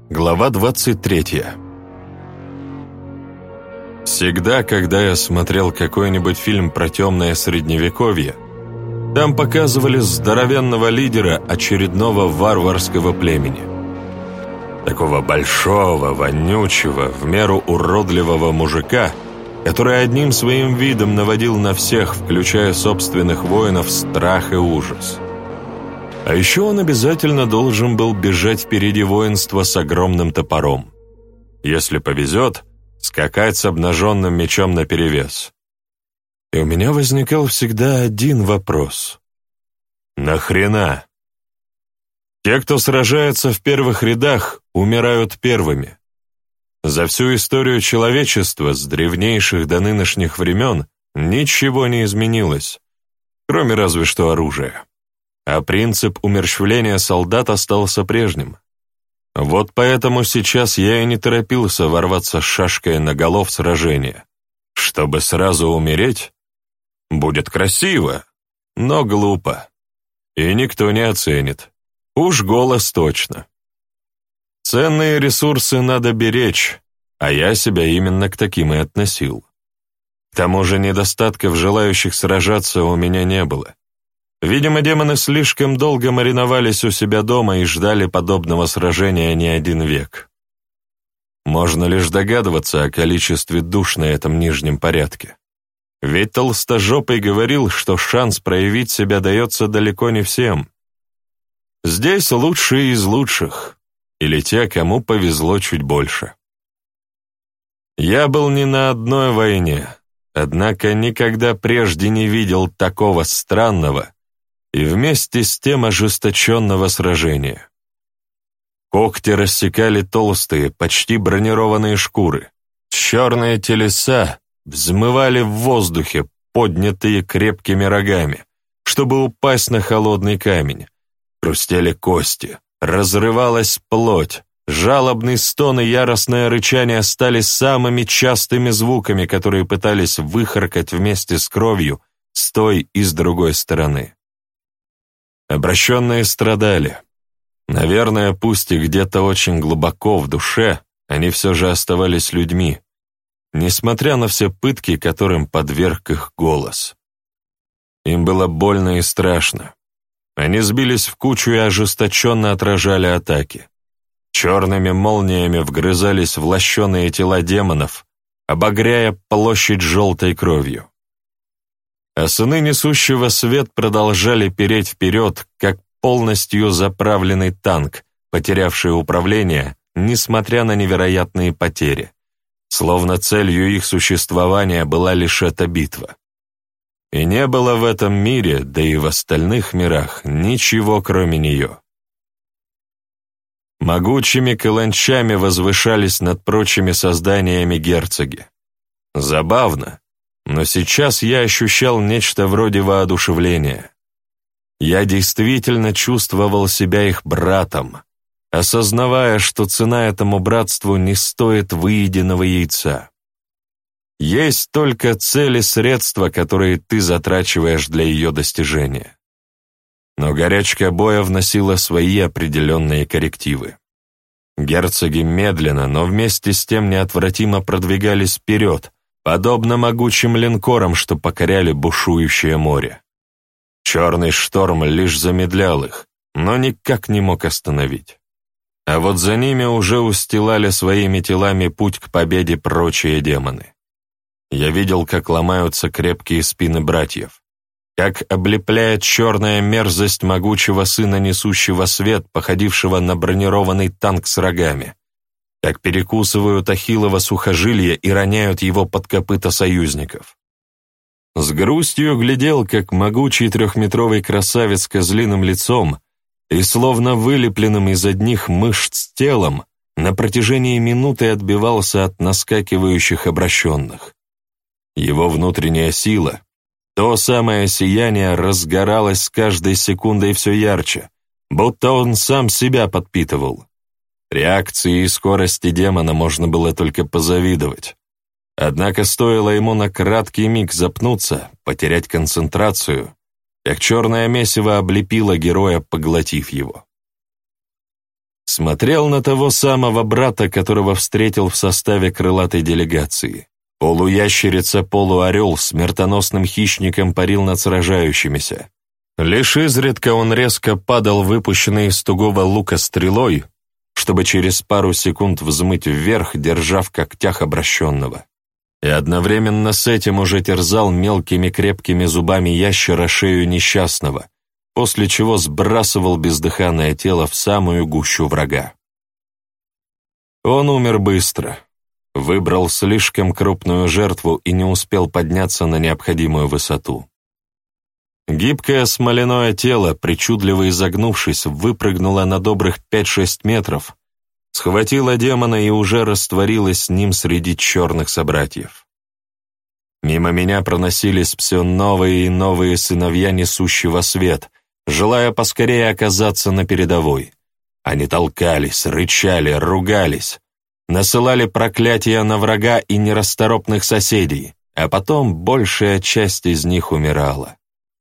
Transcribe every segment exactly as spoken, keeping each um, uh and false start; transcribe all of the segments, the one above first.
Глава двадцать третья. Всегда, когда я смотрел какой-нибудь фильм про темное средневековье, там показывали здоровенного лидера очередного варварского племени. Такого большого, вонючего, в меру уродливого мужика, который одним своим видом наводил на всех, включая собственных воинов, страх и ужас. А еще он обязательно должен был бежать впереди воинства с огромным топором. Если повезет, скакать с обнаженным мечом наперевес. И у меня возникал всегда один вопрос. Нахрена? Те, кто сражается в первых рядах, умирают первыми. За всю историю человечества, с древнейших до нынешних времен, ничего не изменилось, кроме разве что оружия. А принцип умерщвления солдат остался прежним. Вот поэтому сейчас я и не торопился ворваться с шашкой наголо в сражение. Чтобы сразу умереть? Будет красиво, но глупо. И никто не оценит. Уж голос точно. Ценные ресурсы надо беречь, а я себя именно к таким и относил. К тому же недостатков желающих сражаться у меня не было. Видимо, демоны слишком долго мариновались у себя дома и ждали подобного сражения не один век. Можно лишь догадываться о количестве душ на этом нижнем порядке. Ведь толстожопый говорил, что шанс проявить себя дается далеко не всем. Здесь лучшие из лучших, или те, кому повезло чуть больше. Я был не на одной войне, однако никогда прежде не видел такого странного и вместе с тем ожесточенного сражения. Когти рассекали толстые, почти бронированные шкуры. Черные телеса взмывали в воздухе, поднятые крепкими рогами, чтобы упасть на холодный камень. Хрустели кости, разрывалась плоть, жалобный стон и яростное рычание стали самыми частыми звуками, которые пытались выхаркать вместе с кровью с той и с другой стороны. Обращенные страдали. Наверное, пусть и где-то очень глубоко в душе, они все же оставались людьми, несмотря на все пытки, которым подверг их голос. Им было больно и страшно. Они сбились в кучу и ожесточенно отражали атаки. Черными молниями вгрызались в лощеные тела демонов, обогряя площадь желтой кровью. А сыны несущего свет продолжали переть вперед, как полностью заправленный танк, потерявший управление, несмотря на невероятные потери, словно целью их существования была лишь эта битва. И не было в этом мире, да и в остальных мирах, ничего кроме нее. Могучими каланчами возвышались над прочими созданиями герцоги. Забавно, но сейчас я ощущал нечто вроде воодушевления. Я действительно чувствовал себя их братом, осознавая, что цена этому братству не стоит выеденного яйца. Есть только цели и средства, которые ты затрачиваешь для ее достижения. Но горячка боя вносила свои определенные коррективы. Герцоги медленно, но вместе с тем неотвратимо продвигались вперед, подобно могучим линкорам, что покоряли бушующее море. Черный шторм лишь замедлял их, но никак не мог остановить. А вот за ними уже устилали своими телами путь к победе прочие демоны. Я видел, как ломаются крепкие спины братьев, как облепляет черная мерзость могучего сына несущего свет, походившего на бронированный танк с рогами, как перекусывают Ахиллово сухожилие и роняют его под копыта союзников. С грустью глядел, как могучий трехметровый красавец с козлиным лицом и словно вылепленным из одних мышц телом на протяжении минуты отбивался от наскакивающих обращенных. Его внутренняя сила, то самое сияние, разгоралось с каждой секундой все ярче, будто он сам себя подпитывал. Реакции и скорости демона можно было только позавидовать. Однако стоило ему на краткий миг запнуться, потерять концентрацию, как черное месиво облепило героя, поглотив его. Смотрел на того самого брата, которого встретил в составе крылатой делегации. Полуящерица-полуорел смертоносным хищником парил над сражающимися. Лишь изредка он резко падал выпущенной из тугого лука стрелой, чтобы через пару секунд взмыть вверх, держа в когтях обращенного. И одновременно с этим уже терзал мелкими крепкими зубами ящера шею несчастного, после чего сбрасывал бездыханное тело в самую гущу врага. Он умер быстро, выбрал слишком крупную жертву и не успел подняться на необходимую высоту. Гибкое смоляное тело, причудливо изогнувшись, выпрыгнуло на добрых пять-шесть метров, схватило демона и уже растворилось с ним среди черных собратьев. Мимо меня проносились все новые и новые сыновья несущего свет, желая поскорее оказаться на передовой. Они толкались, рычали, ругались, насылали проклятия на врага и нерасторопных соседей, а потом большая часть из них умирала.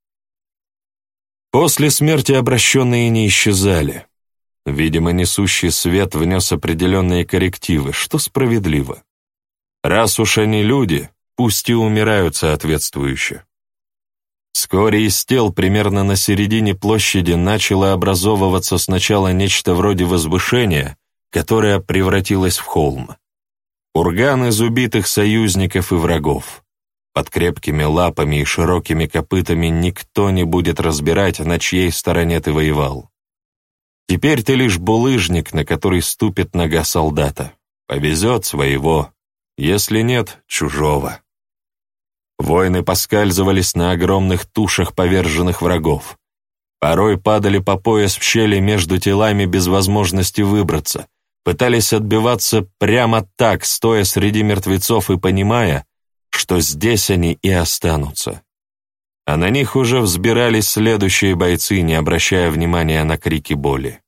После смерти обращенные не исчезали. Видимо, несущий свет внес определенные коррективы, что справедливо. Раз уж они люди, пусть и умирают соответствующе. Вскоре из тел примерно на середине площади начало образовываться сначала нечто вроде возвышения, которое превратилось в холм. Курган из убитых союзников и врагов. Под крепкими лапами и широкими копытами никто не будет разбирать, на чьей стороне ты воевал. Теперь ты лишь булыжник, на который ступит нога солдата. Повезет своего, если нет — чужого. Воины поскальзывались на огромных тушах поверженных врагов. Порой падали по пояс в щели между телами без возможности выбраться, пытались отбиваться прямо так, стоя среди мертвецов и понимая, что здесь они и останутся. А на них уже взбирались следующие бойцы, не обращая внимания на крики боли.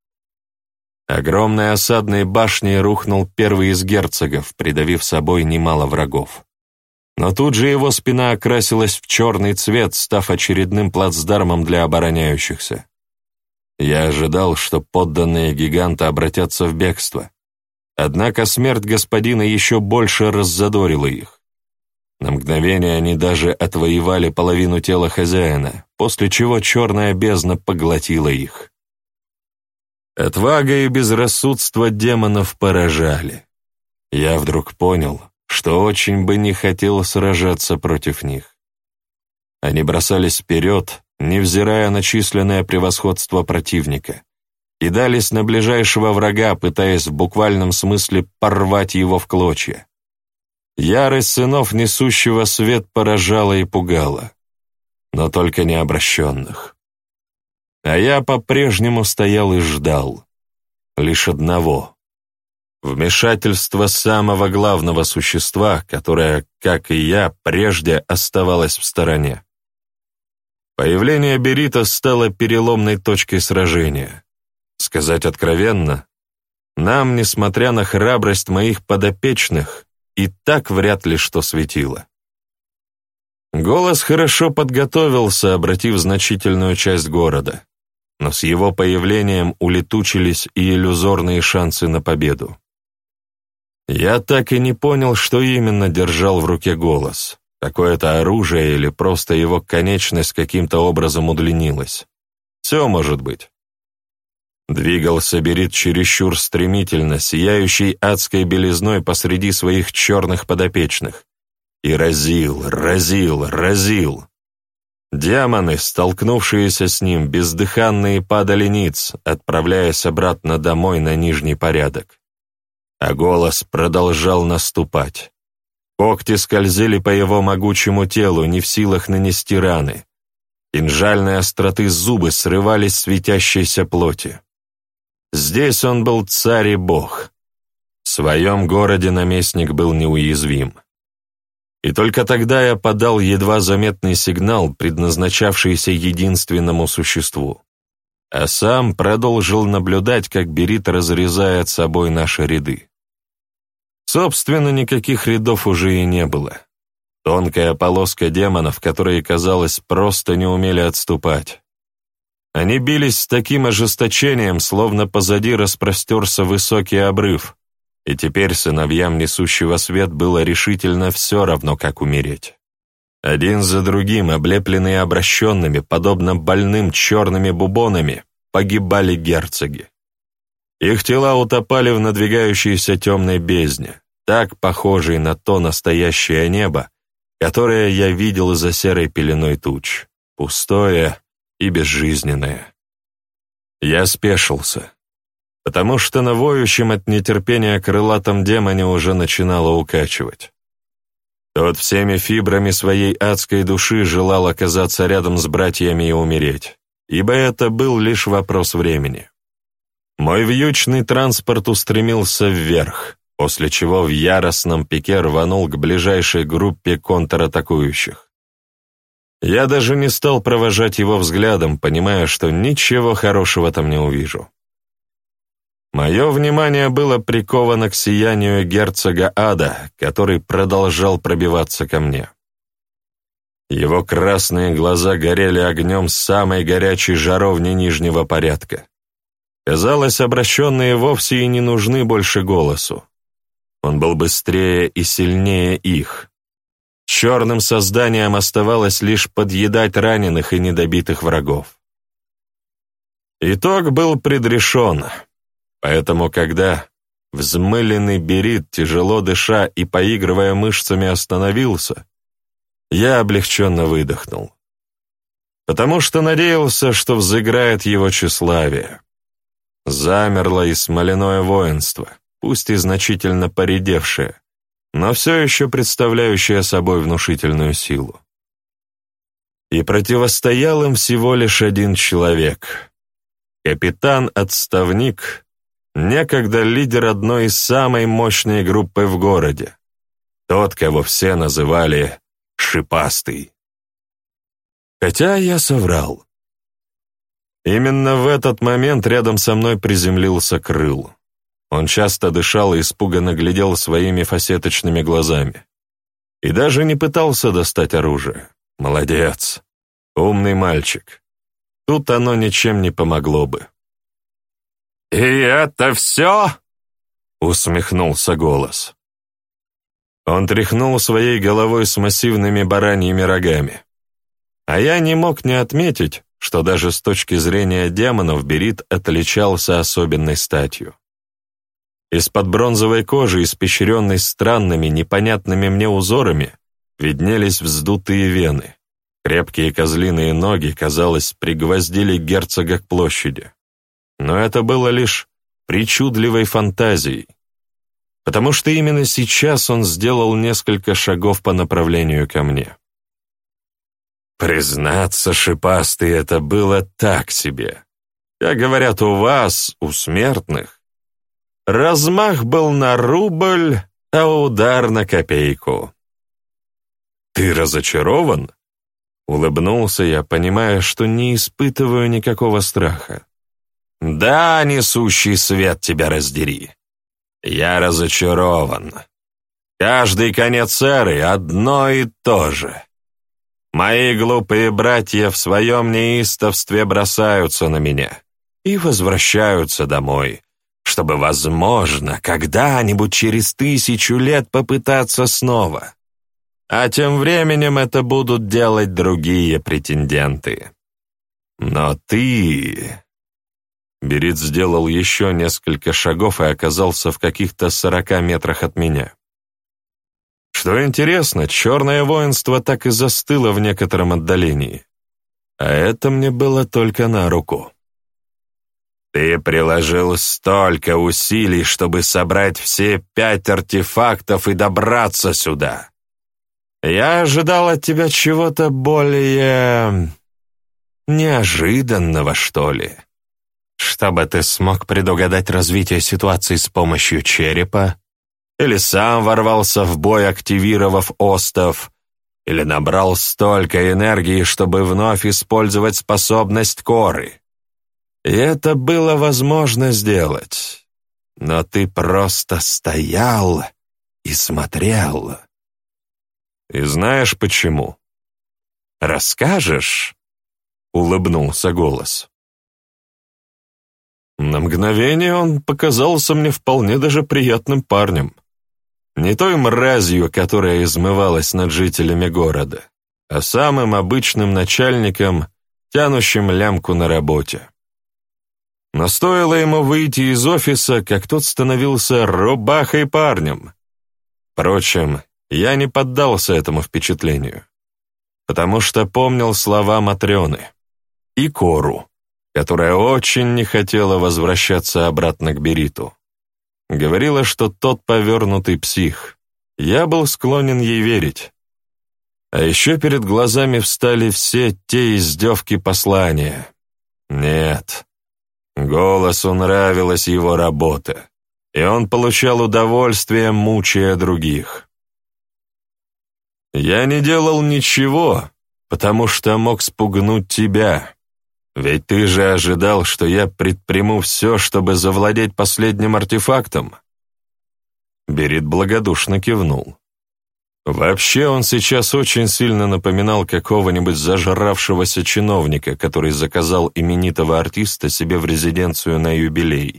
Огромной осадной башней рухнул первый из герцогов, придавив собой немало врагов. Но тут же его спина окрасилась в черный цвет, став очередным плацдармом для обороняющихся. Я ожидал, что подданные гиганта обратятся в бегство. Однако смерть господина еще больше раззадорила их. На мгновение они даже отвоевали половину тела хозяина, после чего черная бездна поглотила их. Отвага и безрассудство демонов поражали. Я вдруг понял, что очень бы не хотел сражаться против них. Они бросались вперед, невзирая на численное превосходство противника, кидались на ближайшего врага, пытаясь в буквальном смысле порвать его в клочья. Ярость сынов несущего свет поражала и пугала, но только не обращенных. А я по-прежнему стоял и ждал. Лишь одного — вмешательства самого главного существа, которое, как и я, прежде оставалось в стороне. Появление Берита стало переломной точкой сражения. Сказать откровенно, нам, несмотря на храбрость моих подопечных, и так вряд ли что светило. Голос хорошо подготовился, обратив значительную часть города, но с его появлением улетучились и иллюзорные шансы на победу. Я так и не понял, что именно держал в руке голос, какое-то оружие или просто его конечность каким-то образом удлинилась. Все может быть. Двигался Берит чересчур стремительно, сияющий адской белизной посреди своих черных подопечных, и разил, разил, разил. Демоны, столкнувшиеся с ним, бездыханные падали ниц, отправляясь обратно домой на нижний порядок. А голос продолжал наступать. Когти скользили по его могучему телу, не в силах нанести раны. Кинжальные остроты зубы срывались с светящейся плоти. Здесь он был царь и бог. В своем городе наместник был неуязвим. И только тогда я подал едва заметный сигнал, предназначавшийся единственному существу. А сам продолжил наблюдать, как Берит разрезает собой наши ряды. Собственно, никаких рядов уже и не было. Тонкая полоска демонов, которые, казалось, просто не умели отступать. Они бились с таким ожесточением, словно позади распростерся высокий обрыв, и теперь сыновьям несущего свет было решительно все равно, как умереть. Один за другим, облепленные обращенными, подобно больным черными бубонами, погибали герцоги. Их тела утопали в надвигающейся темной бездне, так похожей на то настоящее небо, которое я видел за серой пеленой туч, пустое и безжизненное. Я спешился, потому что на воющем от нетерпения крылатом демоне уже начинало укачивать. Тот всеми фибрами своей адской души желал оказаться рядом с братьями и умереть, ибо это был лишь вопрос времени. Мой вьючный транспорт устремился вверх, после чего в яростном пике рванул к ближайшей группе контратакующих. Я даже не стал провожать его взглядом, понимая, что ничего хорошего там не увижу. Мое внимание было приковано к сиянию герцога Ада, который продолжал пробиваться ко мне. Его красные глаза горели огнем самой горячей жаровни нижнего порядка. Казалось, обращенные вовсе и не нужны больше голосу. Он был быстрее и сильнее их. Черным созданиям оставалось лишь подъедать раненых и недобитых врагов. Итог был предрешен. Поэтому, когда взмыленный Берит, тяжело дыша и поигрывая мышцами, остановился, я облегченно выдохнул. Потому что надеялся, что взыграет его тщеславие. Замерло и смоляное воинство, пусть и значительно поредевшее, но все еще представляющее собой внушительную силу. И противостоял им всего лишь один человек. Капитан-отставник, некогда лидер одной из самой мощной группы в городе. Тот, кого все называли «Шипастый». Хотя я соврал. Именно в этот момент рядом со мной приземлился Крыл. Он часто дышал и испуганно глядел своими фасеточными глазами. И даже не пытался достать оружие. Молодец. Умный мальчик. Тут оно ничем не помогло бы. «И это все?» — усмехнулся голос. Он тряхнул своей головой с массивными бараньими рогами. А я не мог не отметить, что даже с точки зрения демонов Берит отличался особенной статью. Из-под бронзовой кожи, испещренной странными, непонятными мне узорами, виднелись вздутые вены. Крепкие козлиные ноги, казалось, пригвоздили герцога к площади. Но это было лишь причудливой фантазией, потому что именно сейчас он сделал несколько шагов по направлению ко мне. Признаться, Шипастый, это было так себе. Как говорят у вас, у смертных, размах был на рубль, а удар на копейку. «Ты разочарован?» — улыбнулся я, понимая, что не испытываю никакого страха. «Да, несущий свет тебя раздери. Я разочарован. Каждый конец эры одно и то же. Мои глупые братья в своем неистовстве бросаются на меня и возвращаются домой, чтобы, возможно, когда-нибудь через тысячу лет попытаться снова. А тем временем это будут делать другие претенденты. Но ты...» Берит сделал еще несколько шагов и оказался в каких-то сорока метрах от меня. Что интересно, черное воинство так и застыло в некотором отдалении. А это мне было только на руку. «Ты приложил столько усилий, чтобы собрать все пять артефактов и добраться сюда. Я ожидал от тебя чего-то более... неожиданного, что ли. Чтобы ты смог предугадать развитие ситуации с помощью черепа, или сам ворвался в бой, активировав остов, или набрал столько энергии, чтобы вновь использовать способность коры. И это было возможно сделать, но ты просто стоял и смотрел. И знаешь почему? Расскажешь?» — улыбнулся голос. На мгновение он показался мне вполне даже приятным парнем. Не той мразью, которая измывалась над жителями города, а самым обычным начальником, тянущим лямку на работе. Но стоило ему выйти из офиса, как тот становился рубахой парнем. Впрочем, я не поддался этому впечатлению, потому что помнил слова Матрёны и Кору, которая очень не хотела возвращаться обратно к Бериту. Говорила, что тот повернутый псих. Я был склонен ей верить. А еще перед глазами встали все те издевки послания. Нет, Голосу нравилась его работа, и он получал удовольствие, мучая других. Я не делал ничего, потому что мог спугнуть тебя. Ведь ты же ожидал, что я предприму все, чтобы завладеть последним артефактом. Берит благодушно кивнул. Вообще он сейчас очень сильно напоминал какого-нибудь зажравшегося чиновника, который заказал именитого артиста себе в резиденцию на юбилей.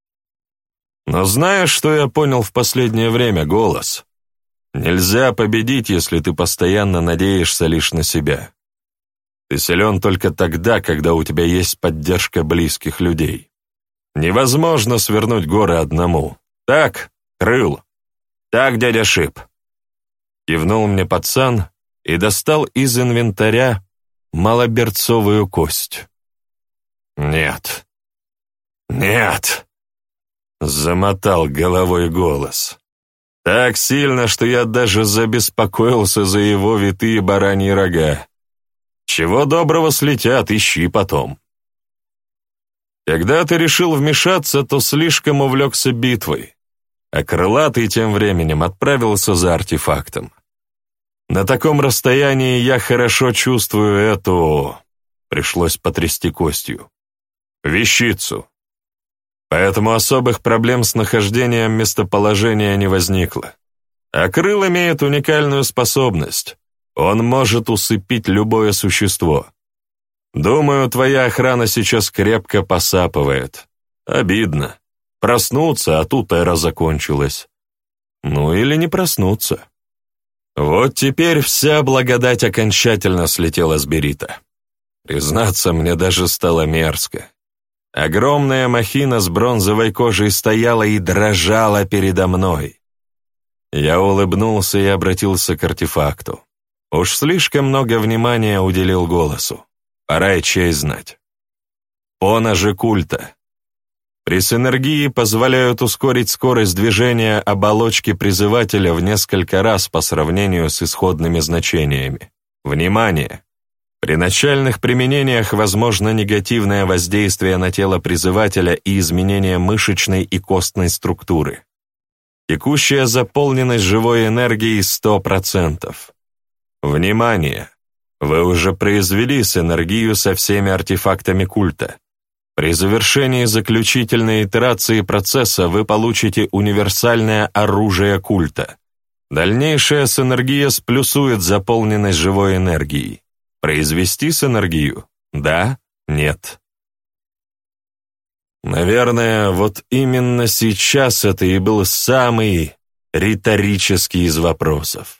Но знаешь, что я понял в последнее время, Голос? Нельзя победить, если ты постоянно надеешься лишь на себя. Ты силен только тогда, когда у тебя есть поддержка близких людей. Невозможно свернуть горы одному. Так, Крыл? Так, дядя Шип. Кивнул мне пацан и достал из инвентаря малоберцовую кость. «Нет, нет!» — замотал головой Голос. Так сильно, что я даже забеспокоился за его витые бараньи рога. Чего доброго слетят, ищи потом. Когда ты решил вмешаться, то слишком увлекся битвой, а Крылатый тем временем отправился за артефактом. На таком расстоянии я хорошо чувствую эту... Пришлось потрясти костью. Вещицу. Поэтому особых проблем с нахождением местоположения не возникло. А Крыл имеет уникальную способность. Он может усыпить любое существо. Думаю, твоя охрана сейчас крепко посапывает. Обидно. Проснуться, а тут эра закончилась. Ну или не проснуться. Вот теперь вся благодать окончательно слетела с Берита. Признаться, мне даже стало мерзко. Огромная махина с бронзовой кожей стояла и дрожала передо мной. Я улыбнулся и обратился к артефакту. Уж слишком много внимания уделил Голосу. Пора и честь знать. Поножи культа. При синергии позволяют ускорить скорость движения оболочки призывателя в несколько раз по сравнению с исходными значениями. Внимание! При начальных применениях возможно негативное воздействие на тело призывателя и изменение мышечной и костной структуры. Текущая заполненность живой энергией сто процентов. Внимание! Вы уже произвели синергию со всеми артефактами культа. При завершении заключительной итерации процесса вы получите универсальное оружие культа. Дальнейшая синергия сплюсует заполненность живой энергией. Произвести синергию? Да? Нет? Наверное, вот именно сейчас это и был самый риторический из вопросов.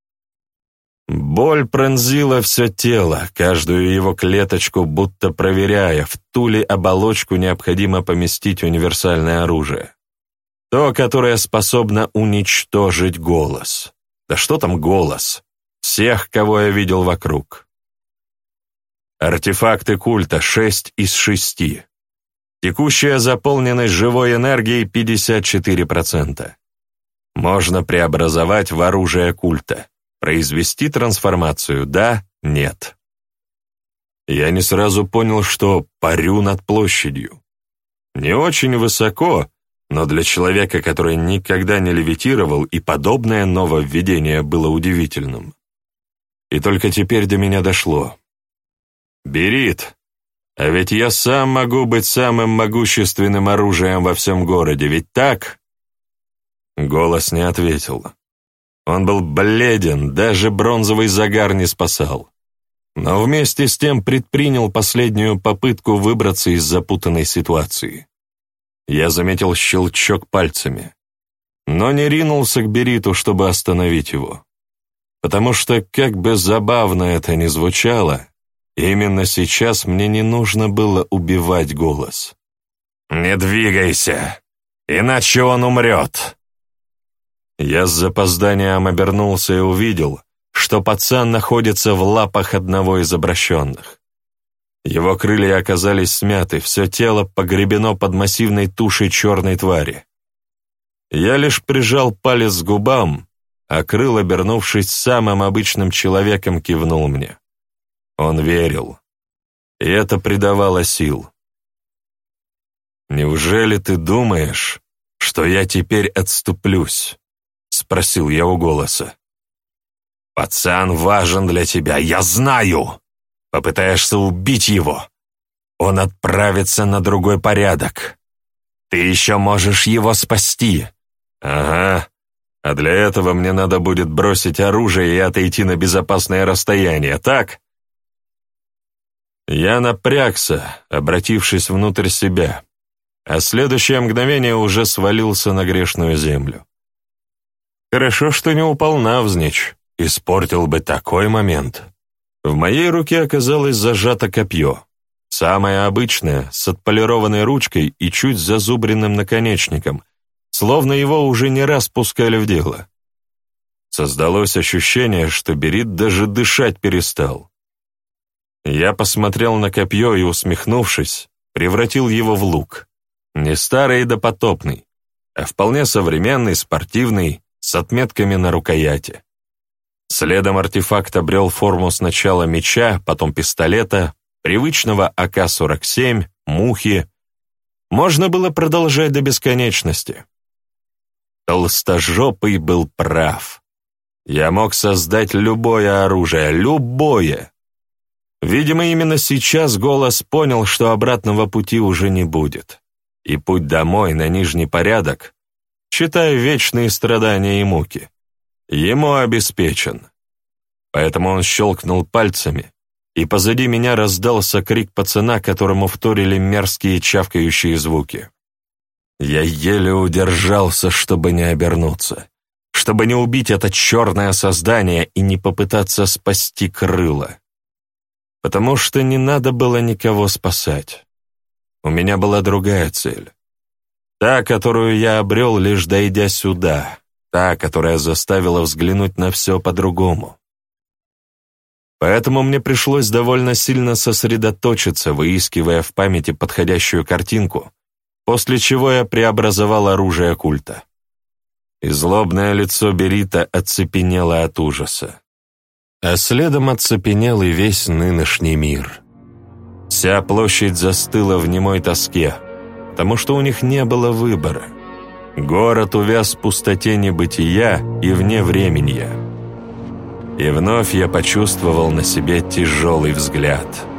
Боль пронзила все тело, каждую его клеточку будто проверяя, в ту ли оболочку необходимо поместить универсальное оружие. То, которое способно уничтожить Голос. Да что там Голос? Всех, кого я видел вокруг. Артефакты культа шесть из шести. Текущая заполненность живой энергией пятьдесят четыре процента. Можно преобразовать в оружие культа. Произвести трансформацию, да, нет. Я не сразу понял, что парю над площадью. Не очень высоко, но для человека, который никогда не левитировал, и подобное нововведение было удивительным. И только теперь до меня дошло. Берит, а ведь я сам могу быть самым могущественным оружием во всем городе, ведь так? Голос не ответил. Он был бледен, даже бронзовый загар не спасал. Но вместе с тем предпринял последнюю попытку выбраться из запутанной ситуации. Я заметил щелчок пальцами, но не ринулся к Бериту, чтобы остановить его. Потому что, как бы забавно это ни звучало, именно сейчас мне не нужно было убивать голос. «Не двигайся, иначе он умрет!» Я с запозданием обернулся и увидел, что пацан находится в лапах одного из обращенных. Его крылья оказались смяты, все тело погребено под массивной тушей черной твари. Я лишь прижал палец к губам, а крыл, обернувшись самым обычным человеком, кивнул мне. Он верил, и это придавало сил. «Неужели ты думаешь, что я теперь отступлюсь?» — спросил я у голоса. «Пацан важен для тебя, я знаю! Попытаешься убить его, он отправится на другой порядок. Ты еще можешь его спасти!» «Ага, а для этого мне надо будет бросить оружие и отойти на безопасное расстояние, так?» Я напрягся, обратившись внутрь себя, а следующее мгновение уже свалился на грешную землю. Хорошо, что не упал навзничь, испортил бы такой момент. В моей руке оказалось зажато копье, самое обычное, с отполированной ручкой и чуть зазубренным наконечником, словно его уже не раз пускали в дело. Создалось ощущение, что Берит даже дышать перестал. Я посмотрел на копье и, усмехнувшись, превратил его в лук. Не старый и допотопный, а вполне современный, спортивный, с отметками на рукояти. Следом артефакт обрел форму сначала меча, потом пистолета, привычного а ка сорок семь, мухи. Можно было продолжать до бесконечности. Толстожопый был прав. Я мог создать любое оружие, любое. Видимо, именно сейчас голос понял, что обратного пути уже не будет. И путь домой на нижний порядок, считая вечные страдания и муки, ему обеспечен. Поэтому он щелкнул пальцами, и позади меня раздался крик пацана, которому вторили мерзкие чавкающие звуки. Я еле удержался, чтобы не обернуться, чтобы не убить это черное создание и не попытаться спасти крыло. Потому что не надо было никого спасать. У меня была другая цель. Та, которую я обрел, лишь дойдя сюда, та, которая заставила взглянуть на все по-другому. Поэтому мне пришлось довольно сильно сосредоточиться, выискивая в памяти подходящую картинку, после чего я преобразовал оружие культа. И злобное лицо Берита оцепенело от ужаса. А следом оцепенел и весь нынешний мир. Вся площадь застыла в немой тоске, потому что у них не было выбора. Город увяз в пустоте небытия и вне времени. И вновь я почувствовал на себе тяжелый взгляд.